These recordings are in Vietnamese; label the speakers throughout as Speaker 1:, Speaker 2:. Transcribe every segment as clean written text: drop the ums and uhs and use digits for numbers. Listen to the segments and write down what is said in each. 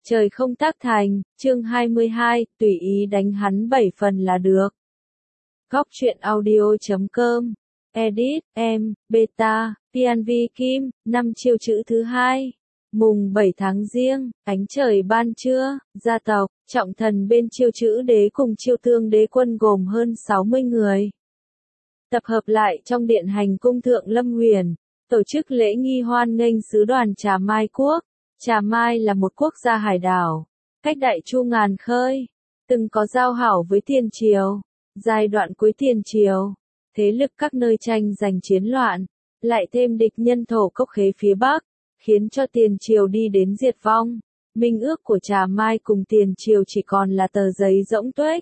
Speaker 1: Trời không tác thành, chương 22, tùy ý đánh hắn 7 phần là được. Góc truyện audio.com, edit, em, beta, PNV Kim, 5 chiêu chữ thứ hai. Mùng 7 tháng Giêng, ánh trời ban trưa, gia tộc, trọng thần bên chiêu chữ đế cùng chiêu thương đế quân gồm hơn 60 người. Tập hợp lại trong điện hành cung Thượng Lâm Huyền, tổ chức lễ nghi hoan nghênh sứ đoàn Trà Mai Quốc. Trà Mai là một quốc gia hải đảo, cách Đại Chu ngàn khơi, từng có giao hảo với Tiền Triều. Giai đoạn cuối Tiền Triều, thế lực các nơi tranh giành chiến loạn, lại thêm địch nhân Thổ Cốc Khế phía Bắc, khiến cho Tiền Triều đi đến diệt vong. Minh ước của Trà Mai cùng Tiền Triều chỉ còn là tờ giấy rỗng tuếch.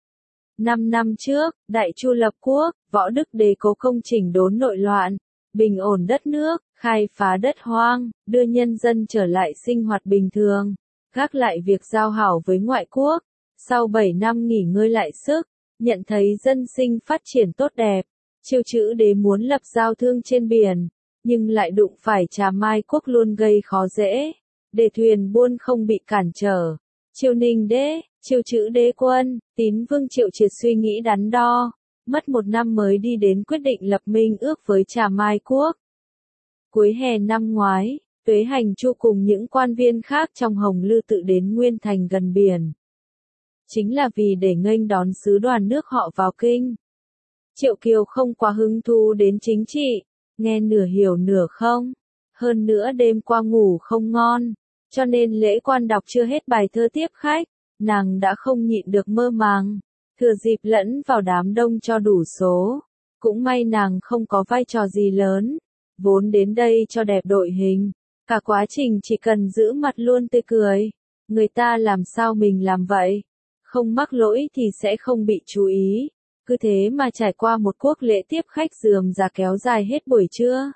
Speaker 1: 5 năm trước, Đại Chu lập quốc, Võ Đức Đế cố công chỉnh đốn nội loạn, bình ổn đất nước, khai phá đất hoang, đưa nhân dân trở lại sinh hoạt bình thường, gác lại việc giao hảo với ngoại quốc. Sau 7 năm nghỉ ngơi lại sức, nhận thấy dân sinh phát triển tốt đẹp, chiêu chữ đế muốn lập giao thương trên biển, nhưng lại đụng phải Trà Mai Quốc luôn gây khó dễ, để thuyền buôn không bị cản trở. Chiêu Ninh đế, chiêu chữ đế quân, Tín Vương Triệu Triệt suy nghĩ đắn đo, mất 1 năm mới đi đến quyết định lập minh ước với Trà Mai Quốc. Cuối hè năm ngoái, Tuế Hành Chu cùng những quan viên khác trong Hồng Lư tự đến Nguyên Thành gần biển. Chính là vì để nghênh đón sứ đoàn nước họ vào kinh. Triệu Kiều không quá hứng thú đến chính trị, nghe nửa hiểu nửa không. Hơn nữa đêm qua ngủ không ngon, cho nên lễ quan đọc chưa hết bài thơ tiếp khách, nàng đã không nhịn được mơ màng, thừa dịp lẫn vào đám đông cho đủ số. Cũng may nàng không có vai trò gì lớn, vốn đến đây cho đẹp đội hình, cả quá trình chỉ cần giữ mặt luôn tươi cười. Người ta làm sao mình làm vậy, không mắc lỗi thì sẽ không bị chú ý. Cứ thế mà trải qua một cuộc lễ tiếp khách rườm rà kéo dài hết buổi trưa.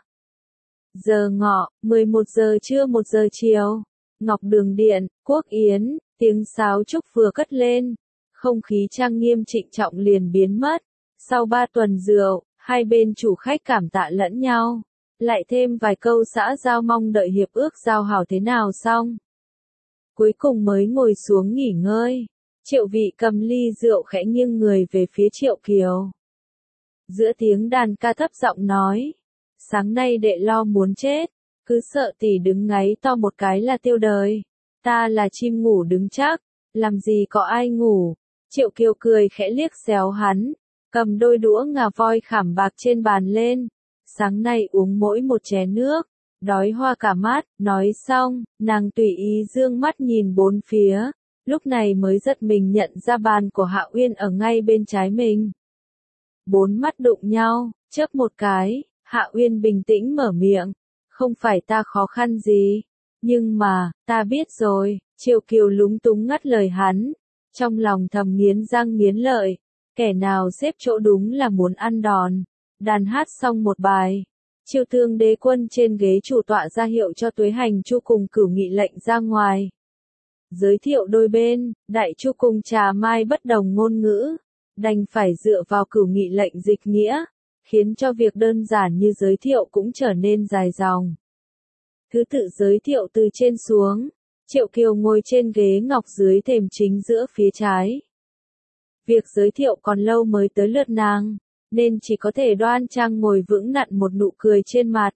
Speaker 1: Giờ ngọ, 11 giờ trưa 1 giờ chiều, Ngọc Đường Điện, Quốc Yến, tiếng sáo trúc vừa cất lên, không khí trang nghiêm trịnh trọng liền biến mất. Sau 3 tuần rượu, hai bên chủ khách cảm tạ lẫn nhau, lại thêm vài câu xã giao mong đợi hiệp ước giao hảo thế nào xong. Cuối cùng mới ngồi xuống nghỉ ngơi. Triệu Vị cầm ly rượu khẽ nghiêng người về phía Triệu Kiều. Giữa tiếng đàn ca thấp giọng nói, sáng nay đệ lo muốn chết, cứ sợ tỷ đứng ngáy to một cái là tiêu đời. Ta là chim ngủ đứng chắc, làm gì có ai ngủ. Triệu Kiều cười khẽ liếc xéo hắn, cầm đôi đũa ngà voi khảm bạc trên bàn lên. Sáng nay uống mỗi một chén nước, đói hoa cả mắt. Nói xong, nàng tùy ý dương mắt nhìn bốn phía. Lúc này mới giật mình nhận ra bàn của Hạ Uyên ở ngay bên trái mình. 4 mắt đụng nhau, chớp một cái, Hạ Uyên bình tĩnh mở miệng. Không phải ta khó khăn gì, nhưng mà, ta biết rồi. Triệu Kiều lúng túng ngắt lời hắn, trong lòng thầm nghiến răng nghiến lợi. Kẻ nào xếp chỗ đúng là muốn ăn đòn. Đàn hát xong một bài, Chiêu Thương đế quân trên ghế chủ tọa ra hiệu cho Tuế Hành Chu cùng Cửu Nghị lệnh ra ngoài. Giới thiệu đôi bên, Đại Chu cùng Trà Mai bất đồng ngôn ngữ, đành phải dựa vào Cửu Nghị lệnh dịch nghĩa, khiến cho việc đơn giản như giới thiệu cũng trở nên dài dòng. Thứ tự giới thiệu từ trên xuống, Triệu Kiều ngồi trên ghế ngọc dưới thềm chính giữa phía trái. Việc giới thiệu còn lâu mới tới lượt nàng, nên chỉ có thể đoan trang ngồi vững nặn một nụ cười trên mặt.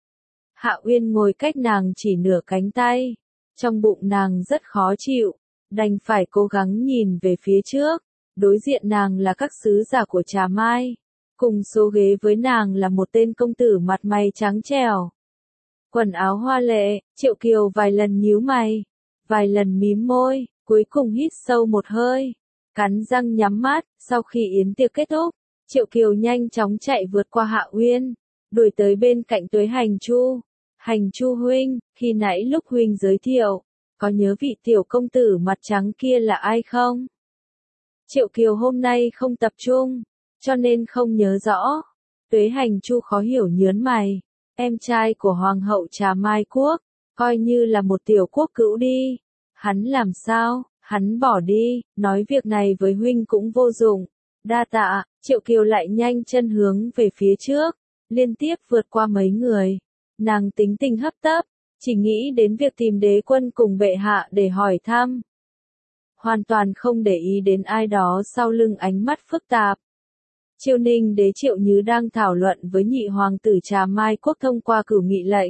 Speaker 1: Hạ Uyên ngồi cách nàng chỉ nửa cánh tay. Trong bụng nàng rất khó chịu, đành phải cố gắng nhìn về phía trước. Đối diện nàng là các sứ giả của Trà Mai. Cùng số ghế với nàng là một tên công tử mặt mày trắng trẻo. Quần áo hoa lệ, Triệu Kiều vài lần nhíu mày, vài lần mím môi, cuối cùng hít sâu một hơi, cắn răng nhắm mắt. Sau khi yến tiệc kết thúc, Triệu Kiều nhanh chóng chạy vượt qua Hạ Uyên, đuổi tới bên cạnh Tuế Hành Chu. Hành Chu huynh, khi nãy lúc huynh giới thiệu, có nhớ vị tiểu công tử mặt trắng kia là ai không? Triệu Kiều hôm nay không tập trung, cho nên không nhớ rõ. Tuế Hành Chu khó hiểu nhớn mày, em trai của Hoàng hậu Trà Mai Quốc, coi như là một tiểu quốc cữu đi. Hắn làm sao, hắn bỏ đi, nói việc này với huynh cũng vô dụng. Đa tạ. Triệu Kiều lại nhanh chân hướng về phía trước, liên tiếp vượt qua mấy người. Nàng tính tình hấp tấp, chỉ nghĩ đến việc tìm đế quân cùng bệ hạ để hỏi thăm. Hoàn toàn không để ý đến ai đó sau lưng ánh mắt phức tạp. Chiêu Ninh đế Triệu Nhứ đang thảo luận với nhị hoàng tử Trà Mai Quốc thông qua cửu nghị lệnh.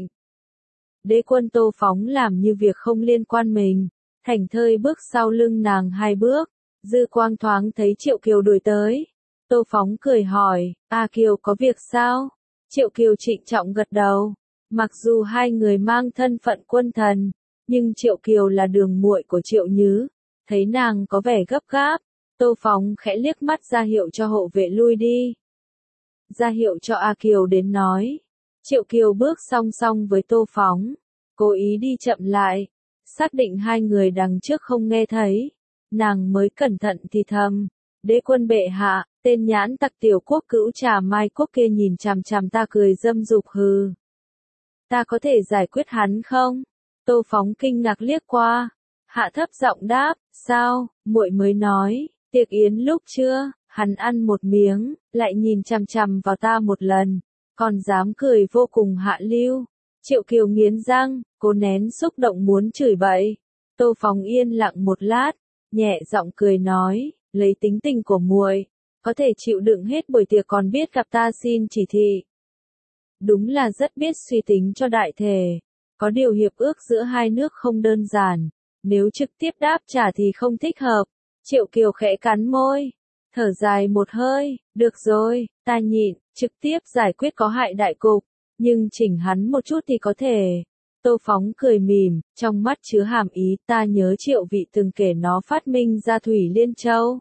Speaker 1: Đế quân Tô Phóng làm như việc không liên quan mình, thảnh thơi bước sau lưng nàng 2 bước, dư quang thoáng thấy Triệu Kiều đuổi tới. Tô Phóng cười hỏi, A Kiều có việc sao? Triệu Kiều trịnh trọng gật đầu. Mặc dù hai người mang thân phận quân thần, nhưng Triệu Kiều là đường muội của Triệu Nhứ, thấy nàng có vẻ gấp gáp, Tô Phóng khẽ liếc mắt ra hiệu cho hộ vệ lui đi. Ra hiệu cho A Kiều đến nói. Triệu Kiều bước song song với Tô Phóng, cố ý đi chậm lại, xác định hai người đằng trước không nghe thấy, nàng mới cẩn thận thì thầm, đế quân bệ hạ, tên nhãn tặc tiểu quốc cữu Trà Mai Quốc kia nhìn chằm chằm ta cười dâm dục hừ. Ta có thể giải quyết hắn không? Tô Phóng kinh ngạc liếc qua, hạ thấp giọng đáp, sao, muội mới nói, tiệc yến lúc trưa, hắn ăn một miếng, lại nhìn chằm chằm vào ta một lần, còn dám cười vô cùng hạ lưu. Triệu Kiều nghiến răng, cố nén xúc động muốn chửi bậy. Tô Phóng yên lặng một lát, nhẹ giọng cười nói, lấy tính tình của muội, có thể chịu đựng hết buổi tiệc còn biết gặp ta xin chỉ thị. Đúng là rất biết suy tính cho đại thể. Có điều hiệp ước giữa hai nước không đơn giản, nếu trực tiếp đáp trả thì không thích hợp. Triệu Kiều khẽ cắn môi, thở dài một hơi, được rồi, ta nhịn, trực tiếp giải quyết có hại đại cục, nhưng chỉnh hắn một chút thì có thể. Tô Phóng cười mỉm, trong mắt chứa hàm ý, ta nhớ Triệu vị từng kể nó phát minh ra Thủy Liên Châu.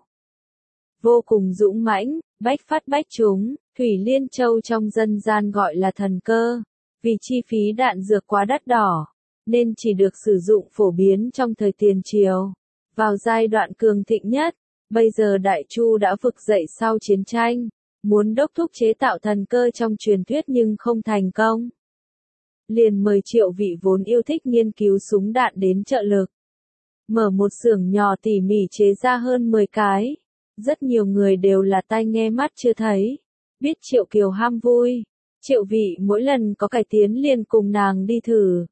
Speaker 1: Vô cùng dũng mãnh, bách phát bách trúng, Thủy Liên Châu trong dân gian gọi là thần cơ, vì chi phí đạn dược quá đắt đỏ, nên chỉ được sử dụng phổ biến trong thời tiền triều. Vào giai đoạn cường thịnh nhất, bây giờ Đại Chu đã vực dậy sau chiến tranh, muốn đốc thúc chế tạo thần cơ trong truyền thuyết nhưng không thành công. Liền mời Triệu vị vốn yêu thích nghiên cứu súng đạn đến trợ lực. Mở một xưởng nhỏ tỉ mỉ chế ra hơn 10 cái. Rất nhiều người đều là tai nghe mắt chưa thấy. Biết Triệu Kiều ham vui. Triệu vị mỗi lần có cải tiến liền cùng nàng đi thử.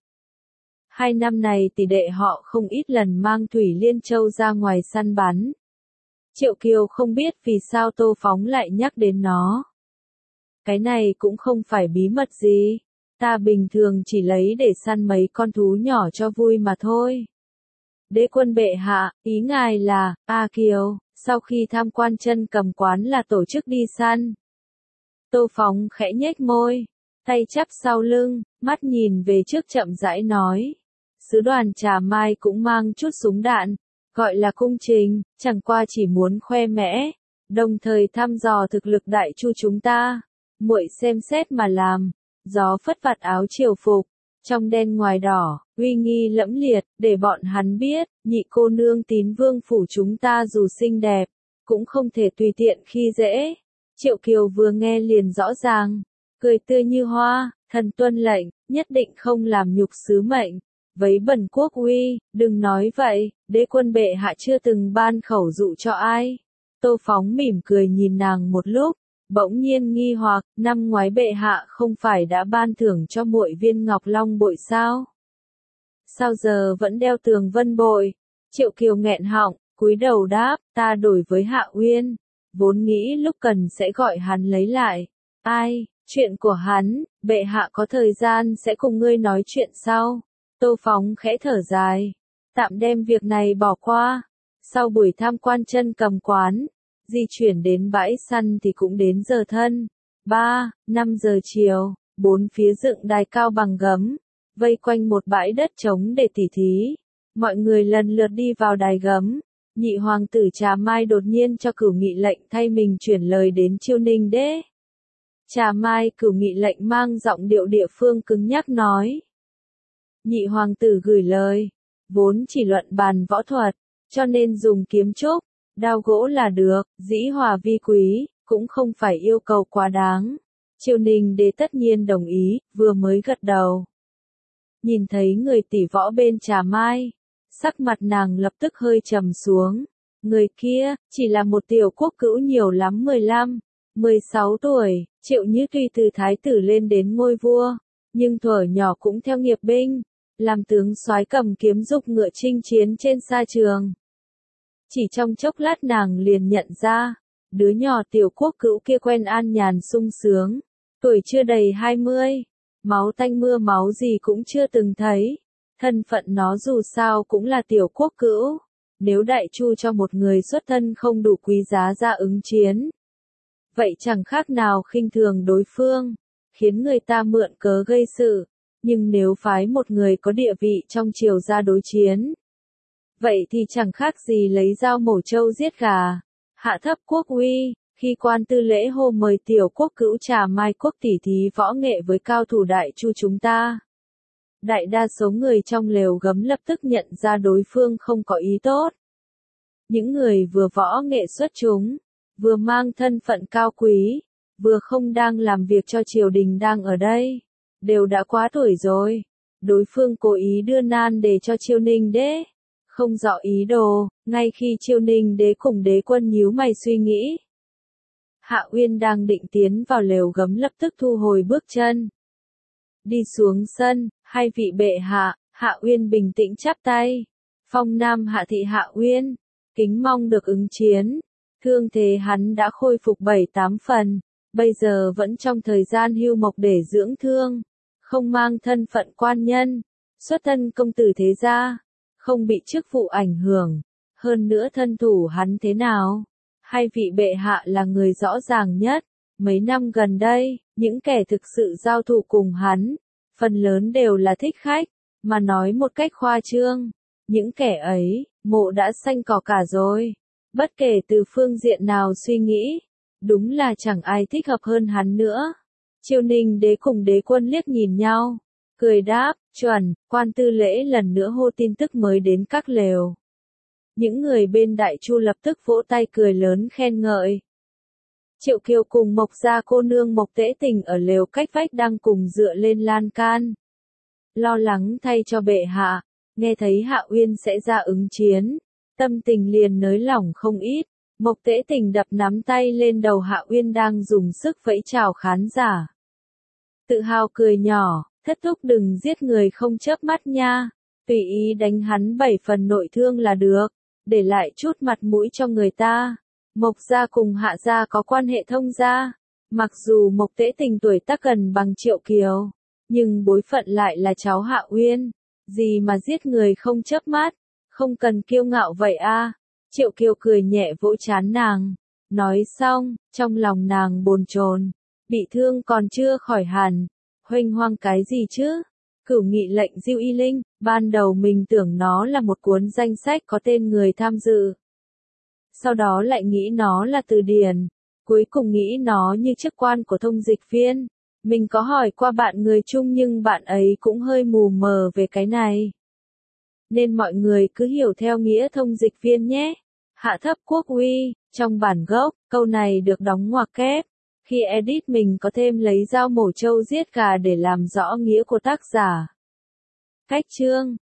Speaker 1: 2 năm này tỷ đệ họ không ít lần mang Thủy Liên Châu ra ngoài săn bắn. Triệu Kiều không biết vì sao Tô Phóng lại nhắc đến nó. Cái này cũng không phải bí mật gì. Ta bình thường chỉ lấy để săn mấy con thú nhỏ cho vui mà thôi. Đế quân bệ hạ, ý ngài là, A Kiều, sau khi tham quan chân cầm quán là tổ chức đi săn. Tô Phóng khẽ nhếch môi, tay chắp sau lưng, mắt nhìn về trước chậm rãi nói. Sứ đoàn Trà Mai cũng mang chút súng đạn, gọi là cung trình, chẳng qua chỉ muốn khoe mẽ, đồng thời thăm dò thực lực Đại Chu chúng ta. Muội xem xét mà làm. Gió phất phạt áo triều phục, trong đen ngoài đỏ, uy nghi lẫm liệt, để bọn hắn biết, nhị cô nương Tín Vương phủ chúng ta dù xinh đẹp, cũng không thể tùy tiện khi dễ. Triệu Kiều vừa nghe liền rõ ràng, cười tươi như hoa, thần tuân lệnh, nhất định không làm nhục sứ mệnh. Vấy bẩn quốc uy, đừng nói vậy, đế quân bệ hạ chưa từng ban khẩu dụ cho ai. Tô Phóng mỉm cười nhìn nàng một lúc. Bỗng nhiên nghi hoặc, năm ngoái bệ hạ không phải đã ban thưởng cho muội viên ngọc long bội sao? Sao giờ vẫn đeo tường vân bội? Triệu Kiều nghẹn họng, cúi đầu đáp, ta đổi với Hạ Uyên. Vốn nghĩ lúc cần sẽ gọi hắn lấy lại. Ai, chuyện của hắn, bệ hạ có thời gian sẽ cùng ngươi nói chuyện sau. Tô Phóng khẽ thở dài. Tạm đem việc này bỏ qua. Sau buổi tham quan chân cầm quán. Di chuyển đến bãi săn thì cũng đến giờ thân. 3-5 giờ chiều, bốn phía dựng đài cao bằng gấm, vây quanh một bãi đất trống để tỉ thí. Mọi người lần lượt đi vào đài gấm. Nhị hoàng tử Trà Mai đột nhiên cho Cửu Nghị lệnh thay mình chuyển lời đến Chiêu Ninh đế. Trà Mai Cửu Nghị lệnh mang giọng điệu địa phương cứng nhắc nói. Nhị hoàng tử gửi lời, vốn chỉ luận bàn võ thuật, cho nên dùng kiếm trúc. Đao gỗ là được, dĩ hòa vi quý, cũng không phải yêu cầu quá đáng. Chiêu Ninh đế tất nhiên đồng ý, vừa mới gật đầu. Nhìn thấy người tỷ võ bên Trà Mai, sắc mặt nàng lập tức hơi trầm xuống. Người kia, chỉ là một tiểu quốc cữu nhiều lắm 15-16 tuổi, Triệu Như tuy từ thái tử lên đến ngôi vua, nhưng thuở nhỏ cũng theo nghiệp binh, làm tướng soái cầm kiếm dục ngựa chinh chiến trên sa trường. Chỉ trong chốc lát nàng liền nhận ra, đứa nhỏ tiểu quốc cữu kia quen an nhàn sung sướng, tuổi chưa đầy 20, máu tanh mưa máu gì cũng chưa từng thấy, thân phận nó dù sao cũng là tiểu quốc cữu, nếu Đại Chu cho một người xuất thân không đủ quý giá ra ứng chiến, vậy chẳng khác nào khinh thường đối phương, khiến người ta mượn cớ gây sự, nhưng nếu phái một người có địa vị trong triều ra đối chiến, vậy thì chẳng khác gì lấy dao mổ trâu giết gà, hạ thấp quốc uy. Khi quan tư lễ hô mời tiểu quốc cữu trà mai quốc tỉ thí võ nghệ với cao thủ Đại Chu chúng ta, đại đa số người trong lều gấm lập tức nhận ra đối phương không có ý tốt. Những người vừa võ nghệ xuất chúng, vừa mang thân phận cao quý, vừa không đang làm việc cho triều đình đang ở đây, đều đã quá tuổi rồi. Đối phương cố ý đưa nan để cho Chiêu Ninh đế, không rõ ý đồ, ngay khi Chiêu Ninh đế cùng đế quân nhíu mày suy nghĩ. Hạ Uyên đang định tiến vào lều gấm lập tức thu hồi bước chân. Đi xuống sân, hai vị bệ hạ, Hạ Uyên bình tĩnh chắp tay. Phong Nam hạ thị Hạ Uyên, kính mong được ứng chiến. Thương thế hắn đã khôi phục 7-8 phần, bây giờ vẫn trong thời gian hưu mộc để dưỡng thương, không mang thân phận quan nhân, xuất thân công tử thế gia, không bị chức vụ ảnh hưởng, hơn nữa thân thủ hắn thế nào? Hai vị bệ hạ là người rõ ràng nhất, mấy năm gần đây, những kẻ thực sự giao thủ cùng hắn, phần lớn đều là thích khách, mà nói một cách khoa trương, những kẻ ấy, mộ đã xanh cỏ cả rồi, bất kể từ phương diện nào suy nghĩ, đúng là chẳng ai thích hợp hơn hắn nữa. Chiêu Ninh đế cùng đế quân liếc nhìn nhau, cười đáp, chuẩn, quan tư lễ lần nữa hô tin tức mới đến các lều. Những người bên Đại Chu lập tức vỗ tay cười lớn khen ngợi. Triệu Kiều cùng Mộc gia cô nương Mộc Tễ Tình ở lều cách vách đang cùng dựa lên lan can. Lo lắng thay cho bệ hạ, nghe thấy Hạ Uyên sẽ ra ứng chiến, tâm tình liền nới lỏng không ít. Mộc Tễ Tình đập nắm tay lên đầu Hạ Uyên đang dùng sức vẫy chào khán giả. Tự hào cười nhỏ, thất thúc đừng giết người không chớp mắt nha, tùy ý đánh hắn 7 phần nội thương là được, để lại chút mặt mũi cho người ta. Mộc gia cùng Hạ gia có quan hệ thông gia, mặc dù Mộc Tễ Tình tuổi tác gần bằng Triệu Kiều, nhưng bối phận lại là cháu Hạ Uyên, gì mà giết người không chớp mắt, không cần kiêu ngạo vậy a. Triệu Kiều cười nhẹ vỗ trán nàng, nói xong, trong lòng nàng bồn chồn, bị thương còn chưa khỏi hẳn, huênh hoang cái gì chứ? Cửu nghị lệnh Diêu Y Linh, ban đầu mình tưởng nó là một cuốn danh sách có tên người tham dự. Sau đó lại nghĩ nó là từ điển, cuối cùng nghĩ nó như chức quan của thông dịch viên. Mình có hỏi qua bạn người Trung nhưng bạn ấy cũng hơi mù mờ về cái này. Nên mọi người cứ hiểu theo nghĩa thông dịch viên nhé. Hạ thấp quốc uy, trong bản gốc, câu này được đóng ngoặc kép. Khi edit mình có thêm lấy dao mổ trâu giết gà để làm rõ nghĩa của tác giả. Cách chương